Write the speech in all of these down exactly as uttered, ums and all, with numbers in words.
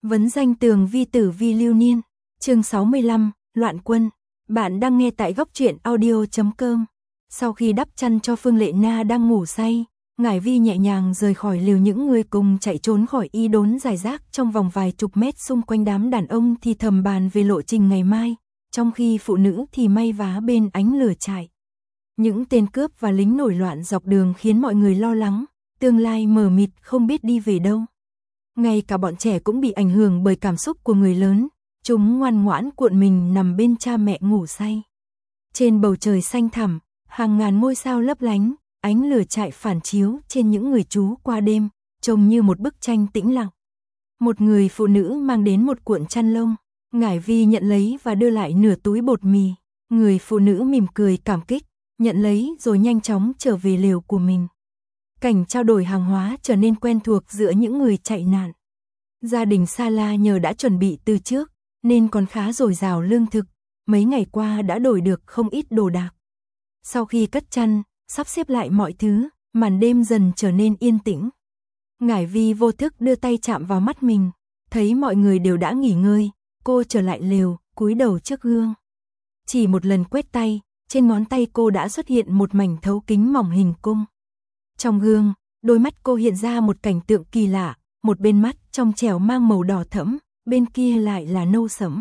Vấn danh tường vi tử vi lưu niên, chương sáu mươi lăm, Loạn quân. Bạn đang nghe tại góc truyện audio chấm com. Sau khi đắp chăn cho Phương Lệ Na đang ngủ say, Ngải Vi nhẹ nhàng rời khỏi lều, những người cùng chạy trốn khỏi y đốn rải rác trong vòng vài chục mét xung quanh đám đàn ông thì thầm bàn về lộ trình ngày mai, trong khi phụ nữ thì may vá bên ánh lửa trại. Những tên cướp và lính nổi loạn dọc đường khiến mọi người lo lắng, tương lai mờ mịt không biết đi về đâu. Ngay cả bọn trẻ cũng bị ảnh hưởng bởi cảm xúc của người lớn, chúng ngoan ngoãn cuộn mình nằm bên cha mẹ ngủ say. Trên bầu trời xanh thẳm, hàng ngàn ngôi sao lấp lánh, ánh lửa trại phản chiếu trên những người trú qua đêm, trông như một bức tranh tĩnh lặng. Một người phụ nữ mang đến một cuộn chăn lông, Ngải Vi nhận lấy và đưa lại nửa túi bột mì. Người phụ nữ mỉm cười cảm kích, nhận lấy rồi nhanh chóng trở về lều của mình. Cảnh trao đổi hàng hóa trở nên quen thuộc giữa những người chạy nạn. Gia đình Sala nhờ đã chuẩn bị từ trước, nên còn khá dồi dào lương thực, mấy ngày qua đã đổi được không ít đồ đạc. Sau khi cất chăn, sắp xếp lại mọi thứ, màn đêm dần trở nên yên tĩnh. Ngải Vi vô thức đưa tay chạm vào mắt mình, thấy mọi người đều đã nghỉ ngơi, cô trở lại lều, cúi đầu trước gương. Chỉ một lần quét tay, trên ngón tay cô đã xuất hiện một mảnh thấu kính mỏng hình cung. Trong gương, đôi mắt cô hiện ra một cảnh tượng kỳ lạ, một bên mắt trong trẻo mang màu đỏ thẫm, bên kia lại là nâu sẫm.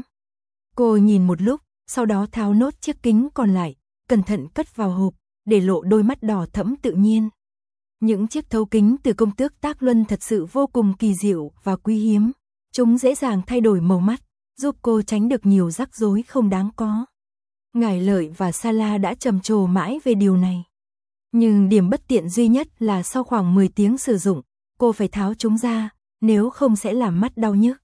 Cô nhìn một lúc, sau đó tháo nốt chiếc kính còn lại, cẩn thận cất vào hộp, để lộ đôi mắt đỏ thẫm tự nhiên. Những chiếc thấu kính từ công tước Tác Luân thật sự vô cùng kỳ diệu và quý hiếm. Chúng dễ dàng thay đổi màu mắt, giúp cô tránh được nhiều rắc rối không đáng có. Ngải Lợi và Sala đã trầm trồ mãi về điều này. Nhưng điểm bất tiện duy nhất là sau khoảng mười tiếng sử dụng, cô phải tháo chúng ra, nếu không sẽ làm mắt đau nhức.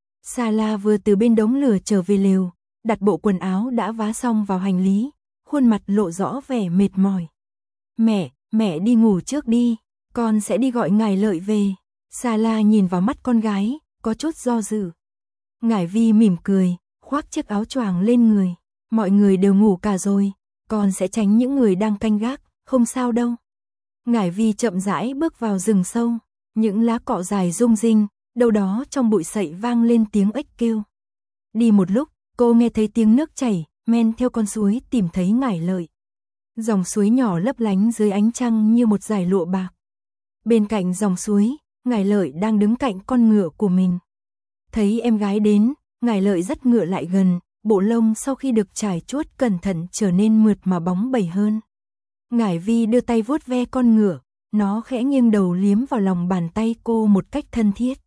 Sala vừa từ bên đống lửa trở về lều, đặt bộ quần áo đã vá xong vào hành lý, khuôn mặt lộ rõ vẻ mệt mỏi. Mẹ, mẹ đi ngủ trước đi, con sẽ đi gọi Ngải Lợi về. Sala nhìn vào mắt con gái, có chút do dự. Ngải Vi mỉm cười, khoác chiếc áo choàng lên người. Mọi người đều ngủ cả rồi, con sẽ tránh những người đang canh gác, không sao đâu. Ngải Vi chậm rãi bước vào rừng sâu, những lá cọ dài rung rinh, đâu đó trong bụi sậy vang lên tiếng ếch kêu. Đi một lúc, cô nghe thấy tiếng nước chảy, men theo con suối tìm thấy Ngải Lợi. Dòng suối nhỏ lấp lánh dưới ánh trăng như một dải lụa bạc. Bên cạnh dòng suối, Ngải Lợi đang đứng cạnh con ngựa của mình. Thấy em gái đến, Ngải Lợi dắt ngựa lại gần, bộ lông sau khi được trải chuốt cẩn thận trở nên mượt mà bóng bẩy hơn. Ngải Vi đưa tay vuốt ve con ngựa, nó khẽ nghiêng đầu liếm vào lòng bàn tay cô một cách thân thiết.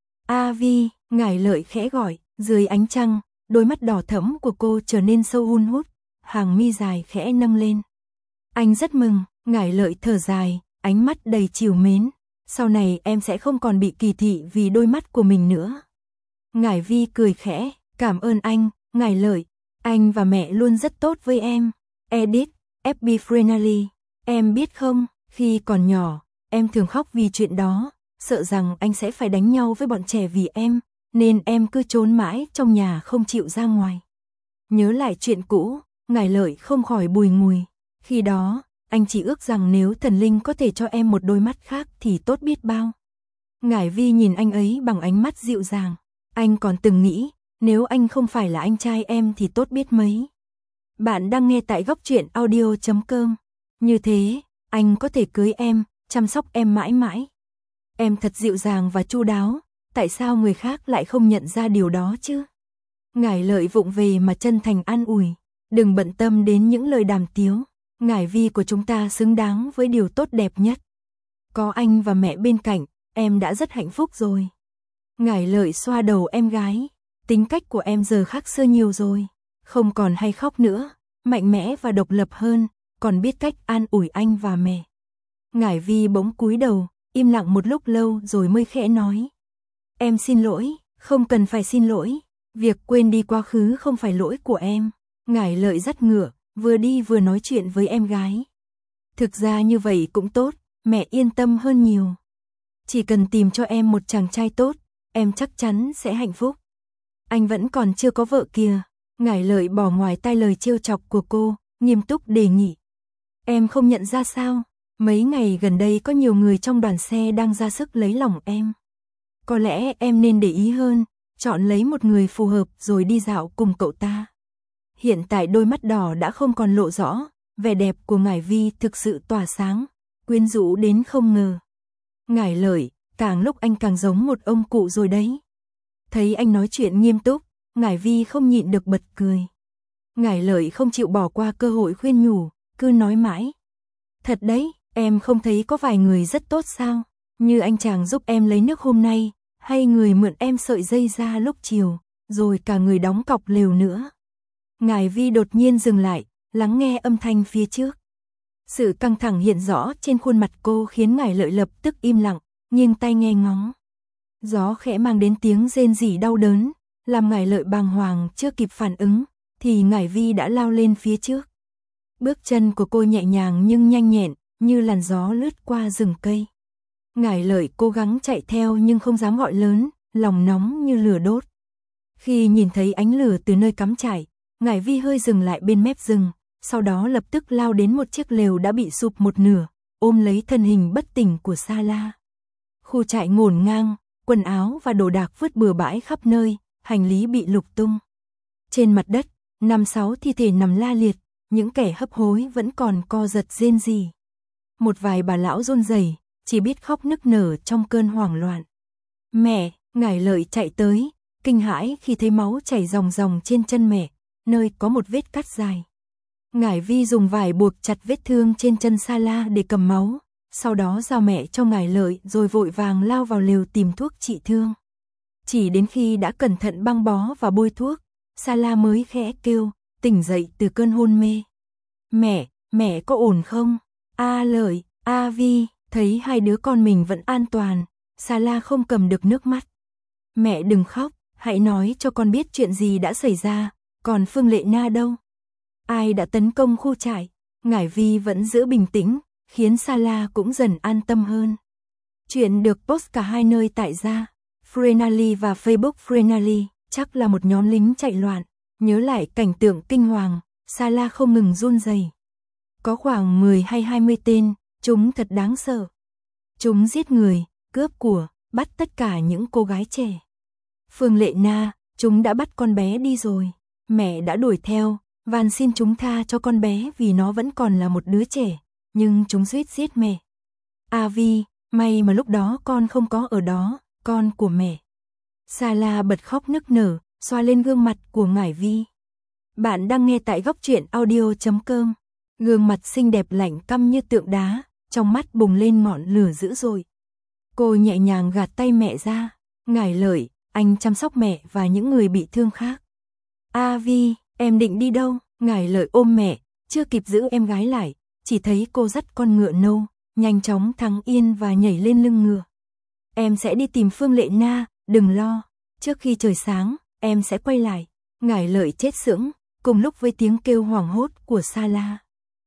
A Vi, Ngải Lợi khẽ gọi, dưới ánh trăng, đôi mắt đỏ thẫm của cô trở nên sâu hun hút, hàng mi dài khẽ nâng lên. Anh rất mừng, Ngải Lợi thở dài, ánh mắt đầy trìu mến. Sau này em sẽ không còn bị kỳ thị vì đôi mắt của mình nữa. Ngải Vi cười khẽ, cảm ơn anh, Ngải Lợi, anh và mẹ luôn rất tốt với em. Edit, ép bê Friendly, em biết không, khi còn nhỏ, em thường khóc vì chuyện đó, sợ rằng anh sẽ phải đánh nhau với bọn trẻ vì em, nên em cứ trốn mãi trong nhà không chịu ra ngoài. Nhớ lại chuyện cũ, Ngải Lợi không khỏi bùi ngùi. Khi đó, anh chỉ ước rằng nếu thần linh có thể cho em một đôi mắt khác thì tốt biết bao. Ngải Vi nhìn anh ấy bằng ánh mắt dịu dàng. Anh còn từng nghĩ, nếu anh không phải là anh trai em thì tốt biết mấy. Bạn đang nghe tại góc truyện audio chấm com. Như thế, anh có thể cưới em, chăm sóc em mãi mãi. Em thật dịu dàng và chu đáo, tại sao người khác lại không nhận ra điều đó chứ? Ngải Lợi vụng về mà chân thành an ủi. Đừng bận tâm đến những lời đàm tiếu. Ngải Vi của chúng ta xứng đáng với điều tốt đẹp nhất. Có anh và mẹ bên cạnh, em đã rất hạnh phúc rồi. Ngải Lợi xoa đầu em gái. Tính cách của em giờ khác xưa nhiều rồi. Không còn hay khóc nữa, mạnh mẽ và độc lập hơn, còn biết cách an ủi anh và mẹ. Ngải Vi bỗng cúi đầu, im lặng một lúc lâu rồi mới khẽ nói. Em xin lỗi, không cần phải xin lỗi. Việc quên đi quá khứ không phải lỗi của em. Ngải Lợi dắt ngựa, vừa đi vừa nói chuyện với em gái. Thực ra như vậy cũng tốt, mẹ yên tâm hơn nhiều. Chỉ cần tìm cho em một chàng trai tốt, em chắc chắn sẽ hạnh phúc. Anh vẫn còn chưa có vợ kìa. Ngải Lợi bỏ ngoài tai lời trêu chọc của cô, nghiêm túc đề nghị. Em không nhận ra sao, mấy ngày gần đây có nhiều người trong đoàn xe đang ra sức lấy lòng em. Có lẽ em nên để ý hơn, chọn lấy một người phù hợp rồi đi dạo cùng cậu ta. Hiện tại đôi mắt đỏ đã không còn lộ rõ, vẻ đẹp của Ngải Vi thực sự tỏa sáng, quyến rũ đến không ngờ. Ngải Lợi, càng lúc anh càng giống một ông cụ rồi đấy. Thấy anh nói chuyện nghiêm túc, Ngải Vi không nhịn được bật cười. Ngải Lợi không chịu bỏ qua cơ hội khuyên nhủ, cứ nói mãi. Thật đấy, em không thấy có vài người rất tốt sao, như anh chàng giúp em lấy nước hôm nay, hay người mượn em sợi dây ra lúc chiều, rồi cả người đóng cọc lều nữa. Ngải Vi đột nhiên dừng lại, lắng nghe âm thanh phía trước. Sự căng thẳng hiện rõ trên khuôn mặt cô khiến Ngải Lợi lập tức im lặng, nghiêng tai nghe ngóng. Gió khẽ mang đến tiếng rên rỉ đau đớn, làm Ngải Lợi bàng hoàng chưa kịp phản ứng, thì Ngải Vi đã lao lên phía trước. Bước chân của cô nhẹ nhàng nhưng nhanh nhẹn, như làn gió lướt qua rừng cây. Ngải Lợi cố gắng chạy theo nhưng không dám gọi lớn, lòng nóng như lửa đốt. Khi nhìn thấy ánh lửa từ nơi cắm trại, Ngải Vi hơi dừng lại bên mép rừng, sau đó lập tức lao đến một chiếc lều đã bị sụp một nửa, ôm lấy thân hình bất tỉnh của Sa La. Khu trại ngổn ngang, quần áo và đồ đạc vứt bừa bãi khắp nơi, hành lý bị lục tung. Trên mặt đất, năm sáu thi thể nằm la liệt, những kẻ hấp hối vẫn còn co giật rên rỉ. Một vài bà lão run rẩy, chỉ biết khóc nức nở trong cơn hoảng loạn. Mẹ, Ngải Lợi chạy tới, kinh hãi khi thấy máu chảy ròng ròng trên chân mẹ, nơi có một vết cắt dài. Ngải Vi dùng vải buộc chặt vết thương trên chân Sa La để cầm máu, sau đó giao mẹ cho Ngải Lợi rồi vội vàng lao vào lều tìm thuốc trị thương. Chỉ đến khi đã cẩn thận băng bó và bôi thuốc, Sa La mới khẽ kêu, tỉnh dậy từ cơn hôn mê. Mẹ, mẹ có ổn không? A Lợi, A Vi, thấy hai đứa con mình vẫn an toàn, Sa La không cầm được nước mắt. Mẹ đừng khóc, hãy nói cho con biết chuyện gì đã xảy ra, còn Phương Lệ Na đâu? Ai đã tấn công khu trại? Ngải Vi vẫn giữ bình tĩnh, khiến Sa La cũng dần an tâm hơn. Chuyện được post cả hai nơi tại gia, Frenally và Facebook Frenally, chắc là một nhóm lính chạy loạn. Nhớ lại cảnh tượng kinh hoàng, Sa La không ngừng run rẩy. Có khoảng mười hay hai mươi tên, chúng thật đáng sợ. Chúng giết người, cướp của, bắt tất cả những cô gái trẻ. Phương Lệ Na, chúng đã bắt con bé đi rồi. Mẹ đã đuổi theo, van xin chúng tha cho con bé vì nó vẫn còn là một đứa trẻ, nhưng chúng suýt giết mẹ. A Vi, may mà lúc đó con không có ở đó, con của mẹ. Sa La bật khóc nức nở, xoa lên gương mặt của Ngải Vi. Bạn đang nghe tại góc truyện audio chấm com. Gương mặt xinh đẹp lạnh căm như tượng đá, trong mắt bùng lên ngọn lửa dữ dội. Cô nhẹ nhàng gạt tay mẹ ra. Ngải Lợi, anh chăm sóc mẹ và những người bị thương khác. A Vi, em định đi đâu? Ngải Lợi ôm mẹ, chưa kịp giữ em gái lại, chỉ thấy cô dắt con ngựa nâu, nhanh chóng thắng yên và nhảy lên lưng ngựa. Em sẽ đi tìm Phương Lệ Na, đừng lo, trước khi trời sáng, em sẽ quay lại. Ngải Lợi chết sững, cùng lúc với tiếng kêu hoảng hốt của Sa La.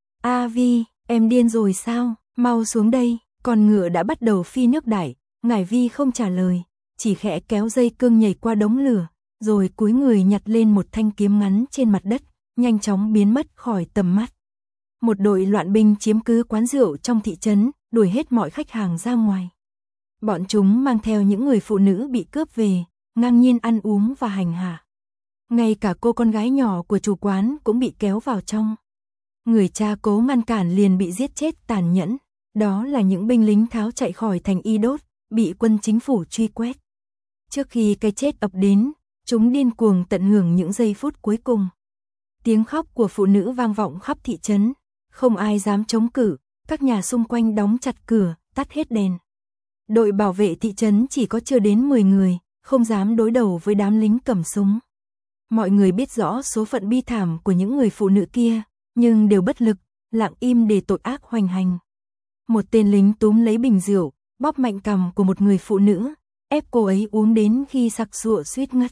A Vi, em điên rồi sao? Mau xuống đây, con ngựa đã bắt đầu phi nước đại. Ngải Vi không trả lời, chỉ khẽ kéo dây cương nhảy qua đống lửa, rồi cúi người nhặt lên một thanh kiếm ngắn trên mặt đất, nhanh chóng biến mất khỏi tầm mắt. Một đội loạn binh chiếm cứ quán rượu trong thị trấn, đuổi hết mọi khách hàng ra ngoài. Bọn chúng mang theo những người phụ nữ bị cướp về, ngang nhiên ăn uống và hành hạ. Ngay cả cô con gái nhỏ của chủ quán cũng bị kéo vào trong. Người cha cố ngăn cản liền bị giết chết tàn nhẫn. Đó là những binh lính tháo chạy khỏi thành Y Đốt, bị quân chính phủ truy quét. Trước khi cái chết ập đến, chúng điên cuồng tận hưởng những giây phút cuối cùng. Tiếng khóc của phụ nữ vang vọng khắp thị trấn, không ai dám chống cự, các nhà xung quanh đóng chặt cửa, tắt hết đèn. Đội bảo vệ thị trấn chỉ có chưa đến mười người, không dám đối đầu với đám lính cầm súng. Mọi người biết rõ số phận bi thảm của những người phụ nữ kia, nhưng đều bất lực, lặng im để tội ác hoành hành. Một tên lính túm lấy bình rượu, bóp mạnh cằm của một người phụ nữ, ép cô ấy uống đến khi sặc sụa suýt ngất.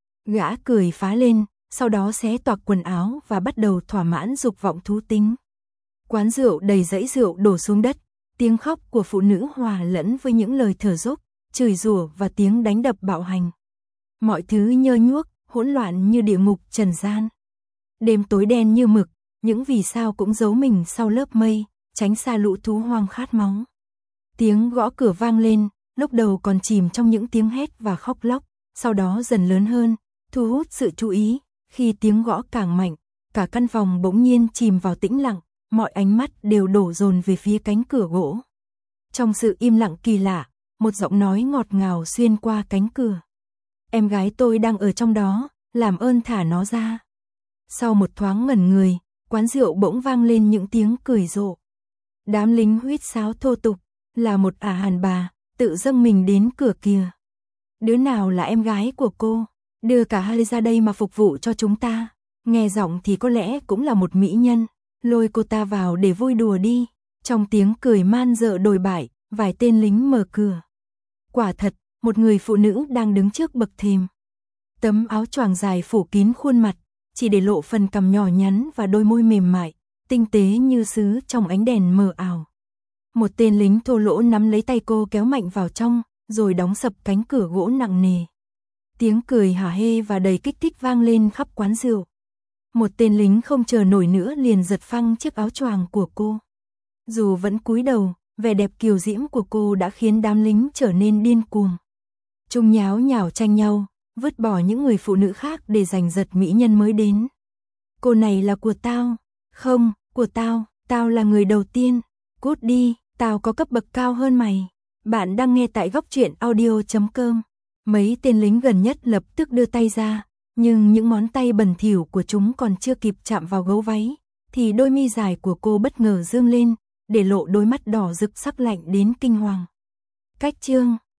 Gã cười phá lên, sau đó xé toạc quần áo và bắt đầu thỏa mãn dục vọng thú tính. Quán rượu đầy dãy rượu đổ xuống đất, tiếng khóc của phụ nữ hòa lẫn với những lời thở dốc, chửi rủa và tiếng đánh đập bạo hành. Mọi thứ nhơ nhuốc, hỗn loạn như địa ngục trần gian. Đêm tối đen như mực, những vì sao cũng giấu mình sau lớp mây, tránh xa lũ thú hoang khát máu. Tiếng gõ cửa vang lên, lúc đầu còn chìm trong những tiếng hét và khóc lóc, sau đó dần lớn hơn, thu hút sự chú ý, khi tiếng gõ càng mạnh, cả căn phòng bỗng nhiên chìm vào tĩnh lặng, mọi ánh mắt đều đổ dồn về phía cánh cửa gỗ. Trong sự im lặng kỳ lạ, một giọng nói ngọt ngào xuyên qua cánh cửa. Em gái tôi đang ở trong đó, làm ơn thả nó ra. Sau một thoáng ngẩn người, quán rượu bỗng vang lên những tiếng cười rộ. Đám lính huýt sáo thô tục, là một ả hàn bà, tự dâng mình đến cửa kìa. Đứa nào là em gái của cô? Đưa cả hai ra đây mà phục vụ cho chúng ta. Nghe giọng thì có lẽ cũng là một mỹ nhân, lôi cô ta vào để vui đùa đi. Trong tiếng cười man dợ đồi bại, vài tên lính mở cửa. Quả thật, một người phụ nữ đang đứng trước bậc thềm. Tấm áo choàng dài phủ kín khuôn mặt, chỉ để lộ phần cằm nhỏ nhắn và đôi môi mềm mại, tinh tế như sứ trong ánh đèn mờ ảo. Một tên lính thô lỗ nắm lấy tay cô kéo mạnh vào trong, rồi đóng sập cánh cửa gỗ nặng nề. Tiếng cười hả hê và đầy kích thích vang lên khắp quán rượu. Một tên lính không chờ nổi nữa liền giật phăng chiếc áo choàng của cô. Dù vẫn cúi đầu, vẻ đẹp kiều diễm của cô đã khiến đám lính trở nên điên cuồng. Chúng nháo nhào tranh nhau, vứt bỏ những người phụ nữ khác để giành giật mỹ nhân mới đến. Cô này là của tao. Không, của tao, tao là người đầu tiên. Cút đi, tao có cấp bậc cao hơn mày. Bạn đang nghe tại góc truyện audio chấm com. Mấy tên lính gần nhất lập tức đưa tay ra, nhưng những ngón tay bẩn thỉu của chúng còn chưa kịp chạm vào gấu váy, thì đôi mi dài của cô bất ngờ dương lên, để lộ đôi mắt đỏ rực sắc lạnh đến kinh hoàng. Cách chương